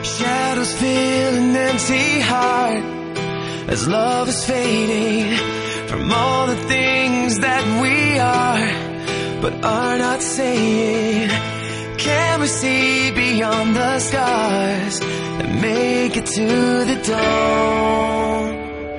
Shadows fill an empty heart as love is fading from all the things that we are but are not saying. Can we see beyond the scars and make it to the dawn?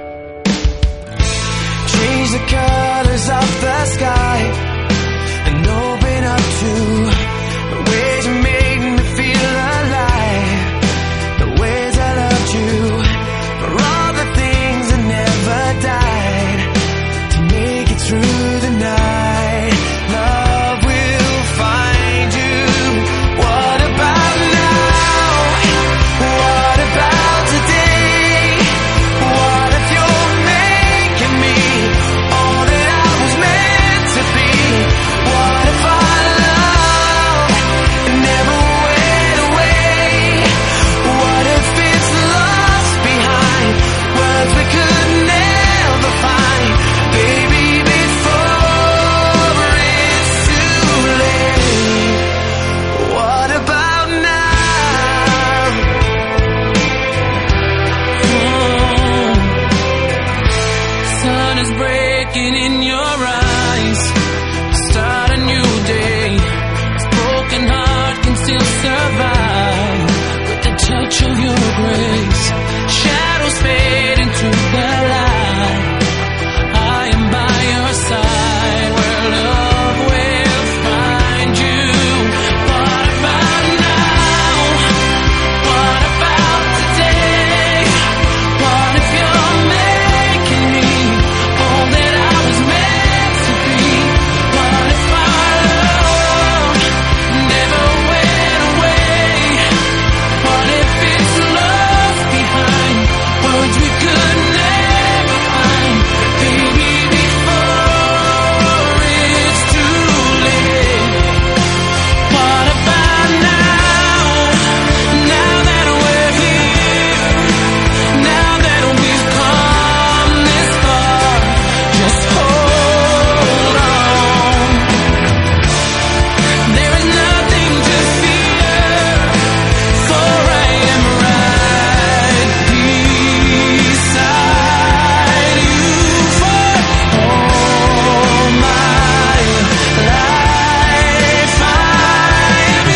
Change the colors of the sky and open up to the ways you made me feel alive, the ways I loved you, for all the things that never died, to make it through the night. Love will find you. What about now? What about today? What if you're making me all that I was meant to be? What if our love never went away? What if it's lost behind words we could never find? Baby, before it's too late. What about now? Sun is breaking in your eyes. Start a new day. This broken heart can still survive with the touch of your grace. Shadows fade into the light. I am by your side where love will find you. What about now? What about today? What if you're making me all that I was meant to be? What if our love never went away? What if it's lost behind words we could never find? Baby, before it's too late. What about now? Now that we're here, now that we've come this far, just hold on. There is nothing to fear, for I am right beside you for all my life. I'm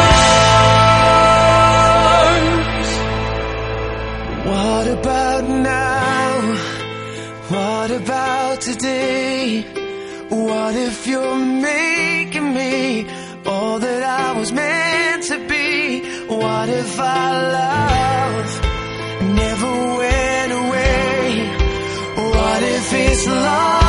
yours. What about now? What about today? What if you're making me all that I was meant to be? What if our love never went away? What if it's lost